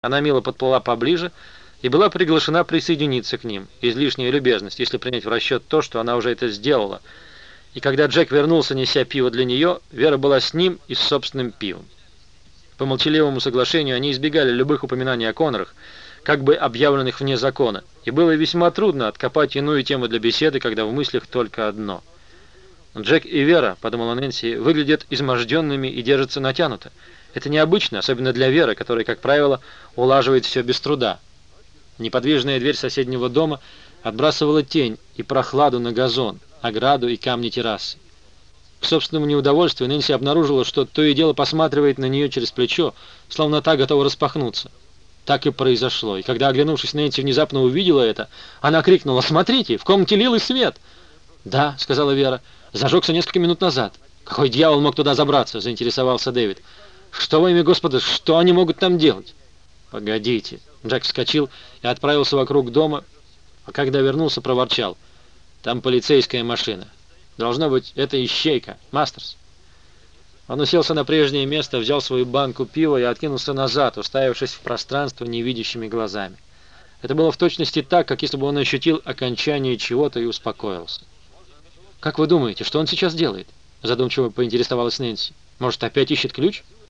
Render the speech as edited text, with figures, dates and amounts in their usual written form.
Она мило подплыла поближе и была приглашена присоединиться к ним. Излишняя любезность, если принять в расчет то, что она уже это сделала. И когда Джек вернулся, неся пиво для нее, Вера была с ним и с собственным пивом. По молчаливому соглашению они избегали любых упоминаний о Коннорах, как бы объявленных вне закона, и было весьма трудно откопать иную тему для беседы, когда в мыслях только одно. «Джек и Вера, — подумала Нэнси, — выглядят изможденными и держатся натянуто. Это необычно, особенно для Веры, которая, как правило, улаживает все без труда». Неподвижная дверь соседнего дома отбрасывала тень и прохладу на газон, ограду и камни террасы. К собственному неудовольствию Нэнси обнаружила, что то и дело посматривает на нее через плечо, словно та готова распахнуться. Так и произошло, и когда, оглянувшись, Нэнси внезапно увидела это, она крикнула: «Смотрите, в комнате лилый свет!» «Да», — сказала Вера, — «зажегся несколько минут назад». «Какой дьявол мог туда забраться?» — заинтересовался Дэвид. «Что во имя Господа, что они могут там делать?» «Погодите». Джек вскочил и отправился вокруг дома, а когда вернулся, проворчал: «Там полицейская машина. Должно быть, это ищейка, Мастерс». Он уселся на прежнее место, взял свою банку пива и откинулся назад, уставившись в пространство невидящими глазами. Это было в точности так, как если бы он ощутил окончание чего-то и успокоился. «Как вы думаете, что он сейчас делает?» — задумчиво поинтересовалась Нэнси. «Может, опять ищет ключ?»